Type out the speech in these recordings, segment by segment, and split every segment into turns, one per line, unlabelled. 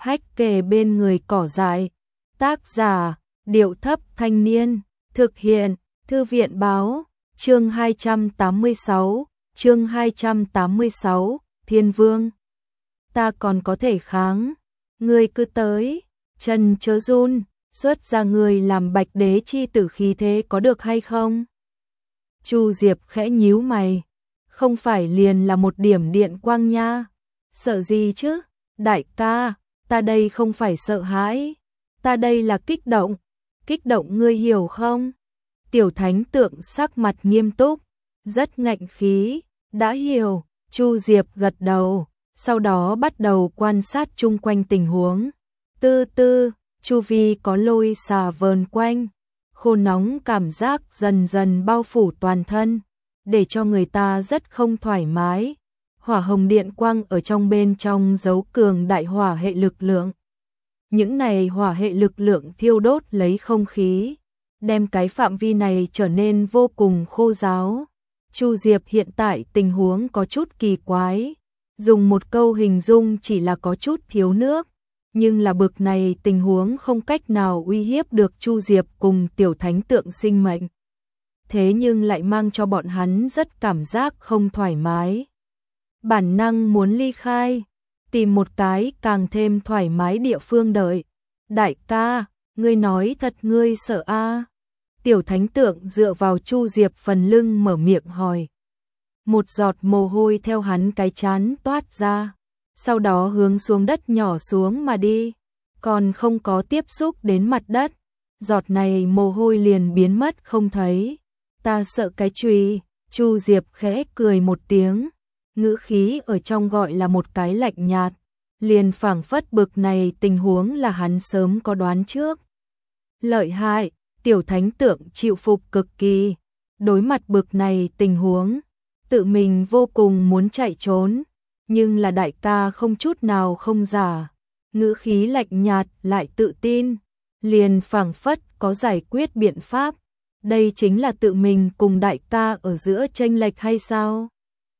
Hách kề bên người cỏ dại. Tác giả, Điệu Thấp Thanh Niên. Thực hiện, Thư viện Báo. Chương 286, Thiên Vương. Ta còn có thể kháng. Ngươi cứ tới, chân chớ run, xuất ra người làm Bạch Đế chi tử khí thế có được hay không? Chu Diệp khẽ nhíu mày. Không phải liền là một điểm điện quang nha. Sợ gì chứ? Đại ca, ta đây không phải sợ hãi. Ta đây là kích động. Kích động ngươi hiểu không? Tiểu Thánh Tượng sắc mặt nghiêm túc, rất ngạnh khí. Đã hiểu. Chu Diệp gật đầu, sau đó bắt đầu quan sát chung quanh tình huống. Tư tư, chu vi có lôi xà vờn quanh, khô nóng cảm giác dần dần bao phủ toàn thân, để cho người ta rất không thoải mái. Hỏa hồng điện quang ở trong bên trong giấu cường đại hỏa hệ lực lượng. Những này hỏa hệ lực lượng thiêu đốt lấy không khí, đem cái phạm vi này trở nên vô cùng khô ráo. Chu Diệp hiện tại tình huống có chút kỳ quái, dùng một câu hình dung chỉ là có chút thiếu nước, nhưng là bực này tình huống không cách nào uy hiếp được Chu Diệp cùng Tiểu Thánh Tượng sinh mệnh. Thế nhưng lại mang cho bọn hắn rất cảm giác không thoải mái. Bản năng muốn ly khai, tìm một cái càng thêm thoải mái địa phương đợi. Đại ca, ngươi nói thật ngươi sợ a? Tiểu Thánh Tượng dựa vào Chu Diệp phần lưng mở miệng hỏi. Một giọt mồ hôi theo hắn cái trán toát ra, sau đó hướng xuống đất nhỏ xuống mà đi, còn không có tiếp xúc đến mặt đất, giọt này mồ hôi liền biến mất không thấy. Ta sợ cái chùy. Chu Diệp khẽ cười một tiếng, ngữ khí ở trong gọi là một cái lạnh nhạt, liền phảng phất bực này tình huống là hắn sớm có đoán trước. Lợi hại. Tiểu Thánh Tượng chịu phục cực kỳ, đối mặt bực này tình huống, tự mình vô cùng muốn chạy trốn, nhưng là đại ca không chút nào không giả, ngữ khí lạnh nhạt lại tự tin, liền phảng phất có giải quyết biện pháp. Đây chính là tự mình cùng đại ca ở giữa chênh lệch hay sao?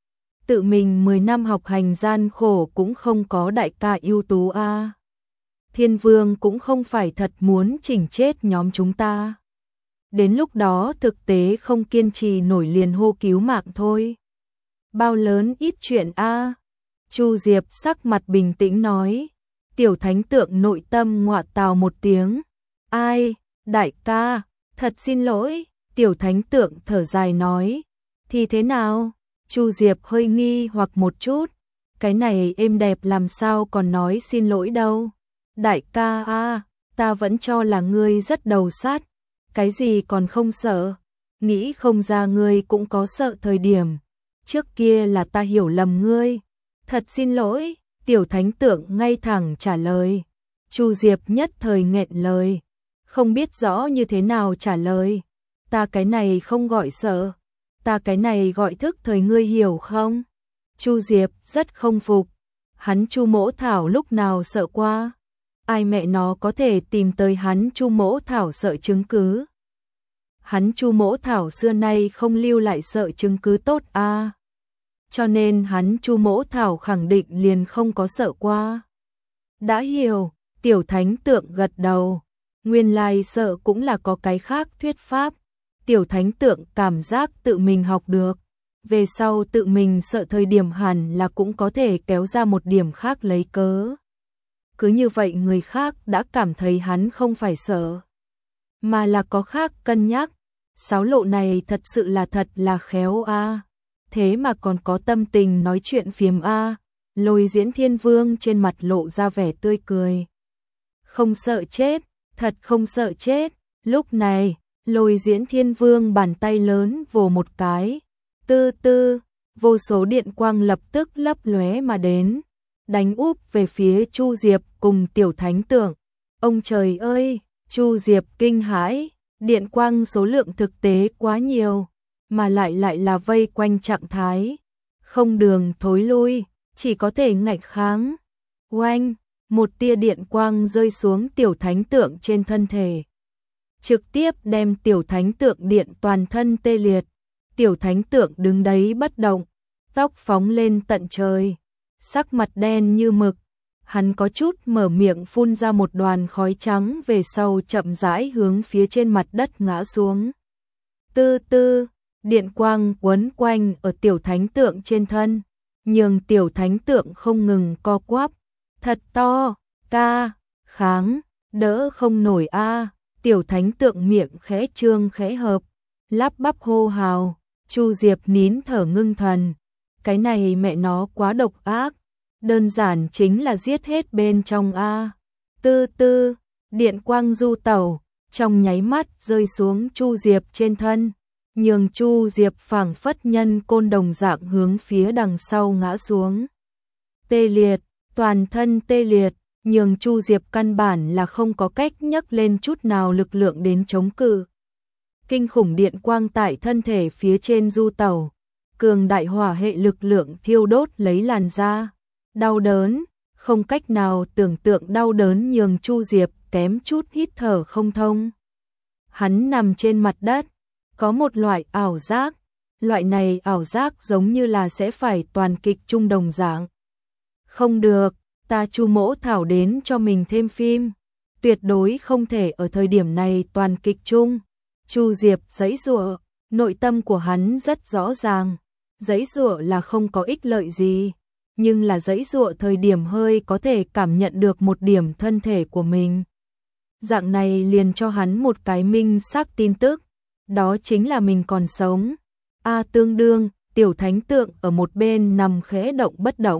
Tự mình 10 năm học hành gian khổ cũng không có đại ca ưu tú a. Thiên Vương cũng không phải thật muốn chỉnh chết nhóm chúng ta. Đến lúc đó thực tế không kiên trì nổi liền hô cứu mạng thôi. Bao lớn ít chuyện a. Chu Diệp sắc mặt bình tĩnh nói. Tiểu Thánh Tượng nội tâm ngọa tào một tiếng. Ai, đại ca, thật xin lỗi. Tiểu Thánh Tượng thở dài nói. Thì thế nào? Chu Diệp hơi nghi hoặc một chút. Cái này êm đẹp làm sao còn nói xin lỗi đâu. Đại ca a, ta vẫn cho là ngươi rất đầu sát. Cái gì còn không sợ? Nghĩ không ra ngươi cũng có sợ thời điểm. Trước kia là ta hiểu lầm ngươi. Thật xin lỗi. Tiểu Thánh Tượng ngay thẳng trả lời. Chu Diệp nhất thời nghẹn lời, không biết rõ như thế nào trả lời. Ta cái này không gọi sợ, ta cái này gọi thức thời, ngươi hiểu không? Chu Diệp rất không phục. Hắn Chu Mỗ Thảo lúc nào sợ qua? Ai mẹ nó có thể tìm tới hắn Chu Mỗ Thảo sợ chứng cứ? Hắn Chu Mỗ Thảo xưa nay không lưu lại sợ chứng cứ tốt a. Cho nên hắn Chu Mỗ Thảo khẳng định liền không có sợ qua. Đã hiểu. Tiểu Thánh Tượng gật đầu. Nguyên lai sợ cũng là có cái khác thuyết pháp. Tiểu Thánh Tượng cảm giác tự mình học được, về sau tự mình sợ thời điểm hẳn là cũng có thể kéo ra một điểm khác lấy cớ. Cứ như vậy người khác đã cảm thấy hắn không phải sợ, mà là có khác cân nhắc. Sáo lộ này thật sự là thật là khéo a. Thế mà còn có tâm tình nói chuyện phiếm a. Lôi Diễn Thiên Vương trên mặt lộ ra vẻ tươi cười. Không sợ chết, thật không sợ chết. Lúc này, Lôi Diễn Thiên Vương bàn tay lớn vồ một cái. Tư tư, vô số điện quang lập tức lấp lóe mà đến, đánh úp về phía Chu Diệp cùng Tiểu Thánh Tượng. Ông trời ơi, Chu Diệp kinh hãi, điện quang số lượng thực tế quá nhiều, mà lại là vây quanh trạng thái, không đường thối lui, chỉ có thể ngạnh kháng. Oanh, một tia điện quang rơi xuống Tiểu Thánh Tượng trên thân thể, trực tiếp đem Tiểu Thánh Tượng điện toàn thân tê liệt. Tiểu Thánh Tượng đứng đấy bất động, tóc phóng lên tận trời, sắc mặt đen như mực, Hắn có chút mở miệng phun ra một đoàn khói trắng về sau chậm rãi hướng phía trên mặt đất ngã xuống. Tư tư, điện quang quấn quanh ở tiểu thánh tượng trên thân, nhường tiểu thánh tượng không ngừng co quắp. Thật to, ca, kháng, đỡ không nổi a. Tiểu thánh tượng miệng khẽ trương khẽ hợp, lắp bắp hô hào. Chu Diệp nín thở ngưng thần. Cái này mẹ nó quá độc ác, đơn giản chính là giết hết bên trong a. Tư tư, điện quang du tẩu, trong nháy mắt rơi xuống Chu Diệp trên thân, nhường Chu Diệp phảng phất nhân côn đồng dạng hướng phía đằng sau ngã xuống. Tê liệt, toàn thân tê liệt, nhường Chu Diệp căn bản là không có cách nhấc lên chút nào lực lượng đến chống cự. Kinh khủng điện quang tại thân thể phía trên du tẩu, cường đại hỏa hệ lực lượng thiêu đốt lấy làn da. Đau đớn, không cách nào tưởng tượng đau đớn nhường Chu Diệp kém chút hít thở không thông. Hắn nằm trên mặt đất, có một loại ảo giác, loại này ảo giác giống như là sẽ phải toàn kịch chung đồng dạng. Không được, ta Chu Mỗ Thảo đến cho mình thêm phim, tuyệt đối không thể ở thời điểm này toàn kịch chung. Chu Diệp giãy giụa, nội tâm của hắn rất rõ ràng, giãy giụa là không có ích lợi gì, nhưng là giãy giụa thời điểm hơi có thể cảm nhận được một điểm thân thể của mình. Dạng này liền cho hắn một cái minh xác tin tức, đó chính là mình còn sống. Tương đương, tiểu thánh tượng ở một bên nằm khẽ động bất động,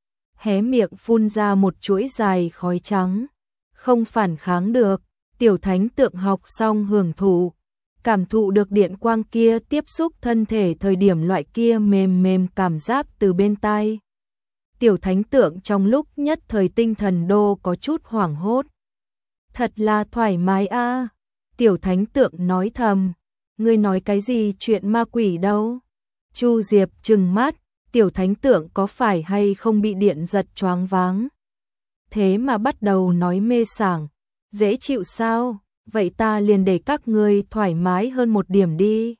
hé miệng phun ra một chuỗi dài khói trắng, không phản kháng được. Tiểu thánh tượng học xong hưởng thụ, cảm thụ được điện quang kia tiếp xúc thân thể thời điểm loại kia mềm mềm cảm giác từ bên tai. Tiểu thánh tượng trong lúc nhất thời tinh thần đô có chút hoảng hốt. Thật là thoải mái a. Tiểu thánh tượng nói thầm, ngươi nói cái gì chuyện ma quỷ đâu. Chu Diệp trừng mắt, tiểu thánh tượng có phải hay không bị điện giật choáng váng. Thế mà bắt đầu nói mê sảng, dễ chịu sao, vậy ta liền để các ngươi thoải mái hơn một điểm đi.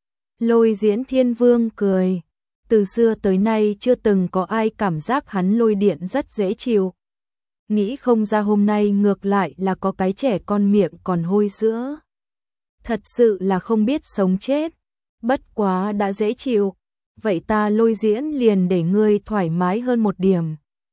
Lôi Diễn Thiên Vương cười, từ xưa tới nay chưa từng có ai cảm giác hắn lôi điện rất dễ chịu. Nghĩ không ra hôm nay ngược lại là có cái trẻ con miệng còn hôi sữa. Thật sự là không biết sống chết, bất quá đã dễ chịu, vậy ta Lôi Diễn liền để ngươi thoải mái hơn một điểm.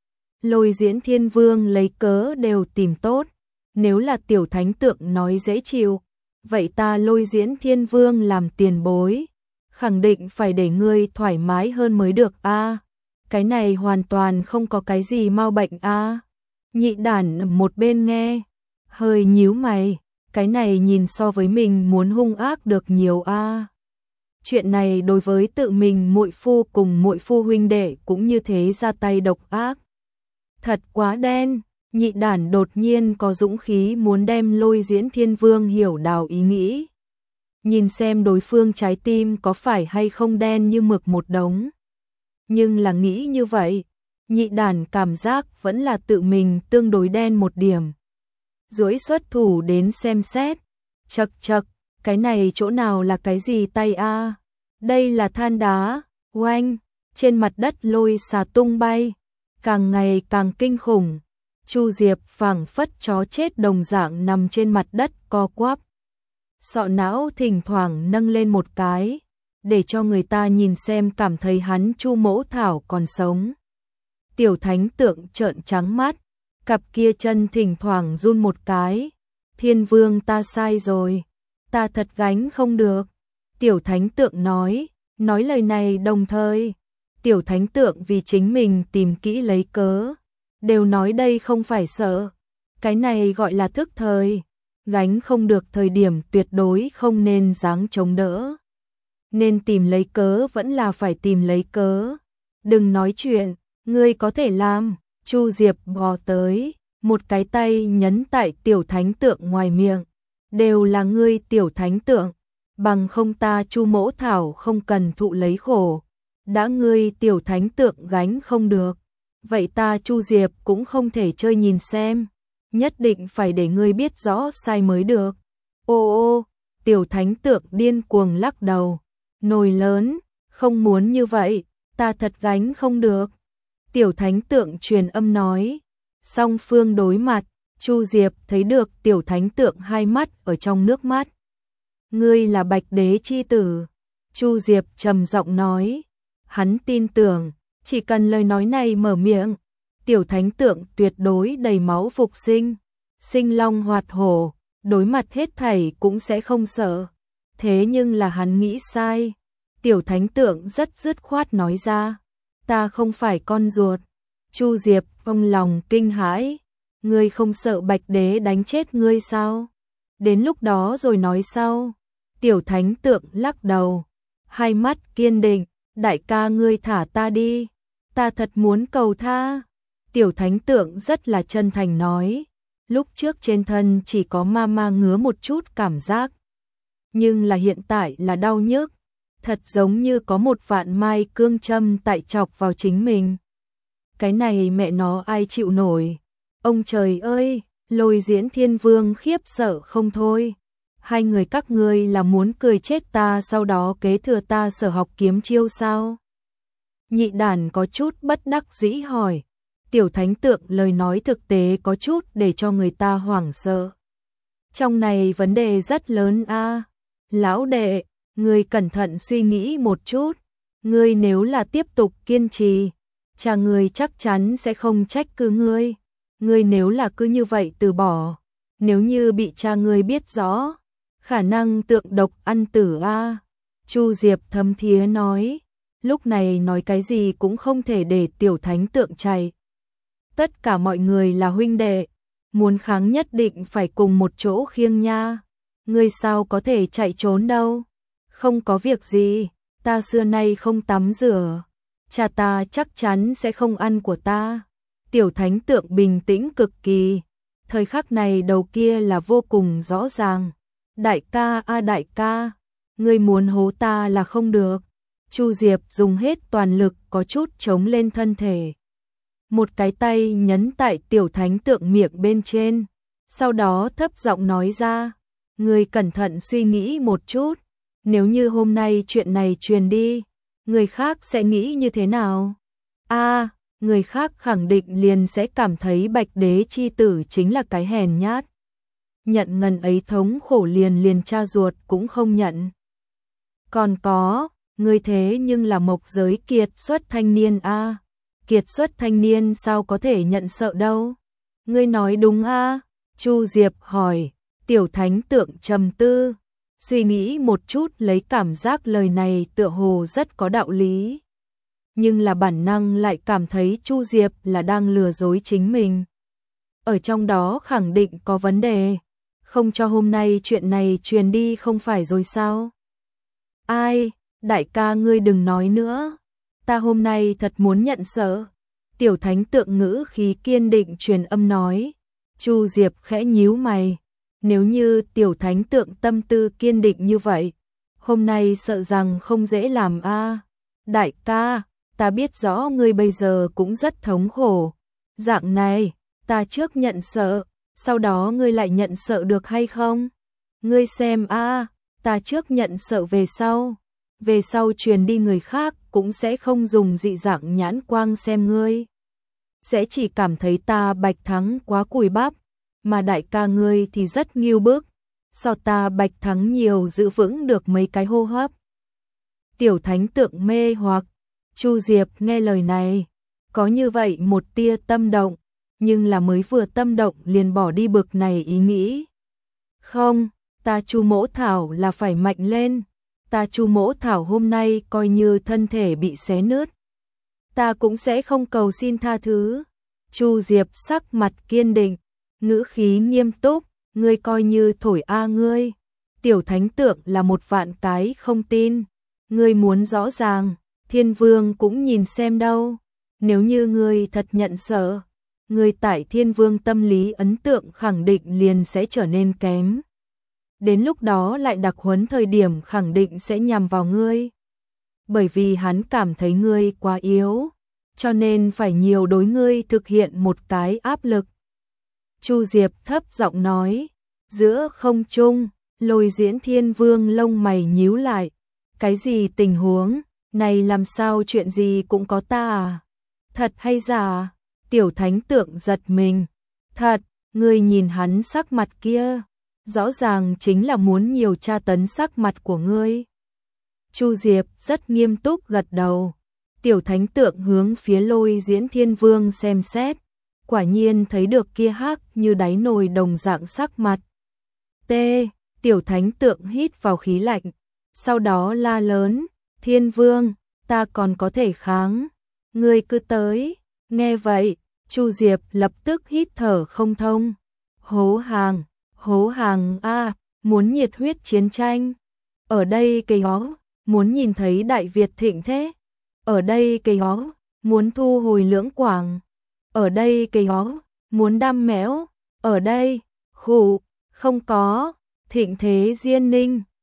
Lôi Diễn Thiên Vương lấy cớ đều tìm tốt, nếu là tiểu thánh tượng nói dễ chịu, vậy ta Lôi Diễn Thiên Vương làm tiền bối, khẳng định phải để ngươi thoải mái hơn mới được a. Cái này hoàn toàn không có cái gì mau bệnh a. Nhị đản một bên nghe, hơi nhíu mày, cái này nhìn so với mình muốn hung ác được nhiều a. Chuyện này đối với tự mình muội phu cùng muội phu huynh đệ cũng như thế ra tay độc ác. Thật quá đen. Nhị đản đột nhiên có dũng khí muốn đem Lôi Diễn Thiên Vương hiểu đào ý nghĩ. Nhìn xem đối phương trái tim có phải hay không đen như mực một đống. Nhưng là nghĩ như vậy, nhị đản cảm giác vẫn là tự mình tương đối đen một điểm. Duỗi xuất thủ đến xem xét, chậc chậc, cái này chỗ nào là cái gì tay a? Đây là than đá, oanh, trên mặt đất lôi xà tung bay, càng ngày càng kinh khủng. Chu Diệp phảng phất chó chết đồng dạng nằm trên mặt đất co quắp. Sọ não thỉnh thoảng nâng lên một cái, để cho người ta nhìn xem cảm thấy hắn Chu Mỗ Thảo còn sống. Tiểu thánh tượng trợn trắng mắt, cặp kia chân thỉnh thoảng run một cái. Thiên Vương ta sai rồi, ta thật gánh không được. Tiểu thánh tượng nói lời này đồng thời, tiểu thánh tượng vì chính mình tìm kỹ lấy cớ. Đều nói đây không phải sợ, cái này gọi là thức thời, gánh không được thời điểm tuyệt đối không nên dáng chống đỡ. Nên tìm lấy cớ vẫn là phải tìm lấy cớ. Đừng nói chuyện, ngươi có thể làm. Chu Diệp bò tới, một cái tay nhấn tại tiểu thánh tượng ngoài miệng. Đều là ngươi tiểu thánh tượng, bằng không ta Chu Mỗ Thảo không cần thụ lấy khổ. Đã ngươi tiểu thánh tượng gánh không được, vậy ta Chu Diệp cũng không thể chơi nhìn xem, nhất định phải để ngươi biết rõ sai mới được. Ô, tiểu thánh tượng điên cuồng lắc đầu, nồi lớn, không muốn như vậy, ta thật gánh không được. Tiểu thánh tượng truyền âm nói, Song phương đối mặt, Chu Diệp thấy được tiểu thánh tượng hai mắt ở trong nước mắt. Ngươi là Bạch Đế chi tử. Chu Diệp trầm giọng nói. Hắn tin tưởng, chỉ cần lời nói này mở miệng, tiểu thánh tượng tuyệt đối đầy máu phục sinh. Sinh long hoạt hổ, đối mặt hết thảy cũng sẽ không sợ. Thế nhưng là hắn nghĩ sai. Tiểu thánh tượng rất dứt khoát nói ra. Ta không phải con ruột. Chu Diệp trong lòng kinh hãi. Ngươi không sợ Bạch Đế đánh chết ngươi sao? Đến lúc đó rồi nói sau. Tiểu thánh tượng lắc đầu. Hai mắt kiên định. Đại ca ngươi thả ta đi. Ta thật muốn cầu tha. Tiểu thánh tượng rất là chân thành nói. Lúc trước trên thân chỉ có ma ngứa một chút cảm giác. Nhưng là hiện tại là đau nhức. Thật giống như có một vạn mai cương châm tại chọc vào chính mình. Cái này mẹ nó ai chịu nổi. Ông trời ơi, Lôi Diễn Thiên Vương khiếp sợ không thôi. Hai người các ngươi là muốn cười chết ta sau đó kế thừa ta Sở Học kiếm chiêu sao? Nhị đàn có chút bất đắc dĩ hỏi. Tiểu thánh tượng lời nói thực tế có chút để cho người ta hoảng sợ. Trong này vấn đề rất lớn a. Lão đệ, ngươi cẩn thận suy nghĩ một chút. Ngươi nếu là tiếp tục kiên trì, cha ngươi chắc chắn sẽ không trách cứ ngươi. Ngươi nếu là cứ như vậy từ bỏ, nếu như bị cha ngươi biết rõ, khả năng tượng độc ăn tử a. Chu Diệp thấm thía nói, lúc này nói cái gì cũng không thể để tiểu thánh tượng chạy. Tất cả mọi người là huynh đệ, muốn kháng nhất định phải cùng một chỗ khiêng nha. Ngươi sao có thể chạy trốn đâu? Không có việc gì, ta xưa nay không tắm rửa. Cha ta chắc chắn sẽ không ăn của ta. Tiểu thánh tượng bình tĩnh cực kỳ. Thời khắc này đầu kia là vô cùng rõ ràng. Đại ca a đại ca, ngươi muốn hố ta là không được. Chu Diệp dùng hết toàn lực có chút chống lên thân thể. Một cái tay nhấn tại tiểu thánh tượng miệng bên trên. Sau đó thấp giọng nói ra. Ngươi cẩn thận suy nghĩ một chút. Nếu như hôm nay chuyện này truyền đi, người khác sẽ nghĩ như thế nào? A, người khác khẳng định liền sẽ cảm thấy Bạch Đế chi tử chính là cái hèn nhát. Nhận ngần ấy thống khổ liền cha ruột cũng không nhận. Còn có, ngươi thế nhưng là mộc giới kiệt xuất thanh niên a. Kiệt xuất thanh niên sao có thể nhận sợ đâu? Ngươi nói đúng a? Chu Diệp hỏi. Tiểu thánh tượng trầm tư, suy nghĩ một chút lấy cảm giác lời này tựa hồ rất có đạo lý. Nhưng là bản năng lại cảm thấy Chu Diệp là đang lừa dối chính mình. Ở trong đó khẳng định có vấn đề, không cho hôm nay chuyện này truyền đi không phải rồi sao? Ai, đại ca ngươi đừng nói nữa, ta hôm nay thật muốn nhận sợ. Tiểu thánh tượng ngữ khí kiên định truyền âm nói. Chu Diệp khẽ nhíu mày. Nếu như tiểu thánh tượng tâm tư kiên định như vậy, hôm nay sợ rằng không dễ làm a. Đại ca, ta biết rõ ngươi bây giờ cũng rất thống khổ. Dạng này, ta trước nhận sợ, sau đó ngươi lại nhận sợ được hay không? Ngươi xem a, ta trước nhận sợ về sau truyền đi người khác cũng sẽ không dùng dị dạng nhãn quang xem ngươi. Sẽ chỉ cảm thấy ta Bạch Thắng quá cùi bắp. Mà đại ca ngươi thì rất nghiêu bức, so ta Bạch Thắng nhiều giữ vững được mấy cái hô hấp. Tiểu thánh tượng mê hoặc, Chu Diệp nghe lời này, có như vậy một tia tâm động, nhưng là mới vừa tâm động liền bỏ đi bực này ý nghĩ. Không, ta Chu Mỗ Thảo là phải mạnh lên, ta Chu Mỗ Thảo hôm nay coi như thân thể bị xé nứt, ta cũng sẽ không cầu xin tha thứ. Chu Diệp sắc mặt kiên định, ngữ khí nghiêm túc, ngươi coi như thổi a ngươi. Tiểu thánh tượng là một vạn cái không tin. Ngươi muốn rõ ràng, Thiên Vương cũng nhìn xem đâu. Nếu như ngươi thật nhận sợ, ngươi tại Thiên Vương tâm lý ấn tượng khẳng định liền sẽ trở nên kém. Đến lúc đó lại đặc huấn thời điểm khẳng định sẽ nhằm vào ngươi. Bởi vì hắn cảm thấy ngươi quá yếu, cho nên phải nhiều đối ngươi thực hiện một cái áp lực. Chu Diệp thấp giọng nói, giữa không trung, Lôi Diễn Thiên Vương lông mày nhíu lại. Cái gì tình huống, này làm sao chuyện gì cũng có ta à? Thật hay giả? Tiểu thánh tượng giật mình. Thật, ngươi nhìn hắn sắc mặt kia, rõ ràng chính là muốn nhiều tra tấn sắc mặt của ngươi. Chu Diệp rất nghiêm túc gật đầu. Tiểu thánh tượng hướng phía Lôi Diễn Thiên Vương xem xét, quả nhiên thấy được kia hắc như đáy nồi đồng dạng sắc mặt. T. Tiểu thánh tượng hít vào khí lạnh, sau đó la lớn, Thiên Vương, ta còn có thể kháng, ngươi cứ tới. Nghe vậy, Chu Diệp lập tức hít thở không thông. Hố hàng a, muốn nhiệt huyết chiến tranh. Ở đây cây hó, muốn nhìn thấy Đại Việt thịnh thế. Ở đây cây hó, muốn thu hồi Lưỡng Quảng. Ở đây cây hó, muốn đam mẽo. Ở đây, khủ, không có, thịnh thế Diên Ninh.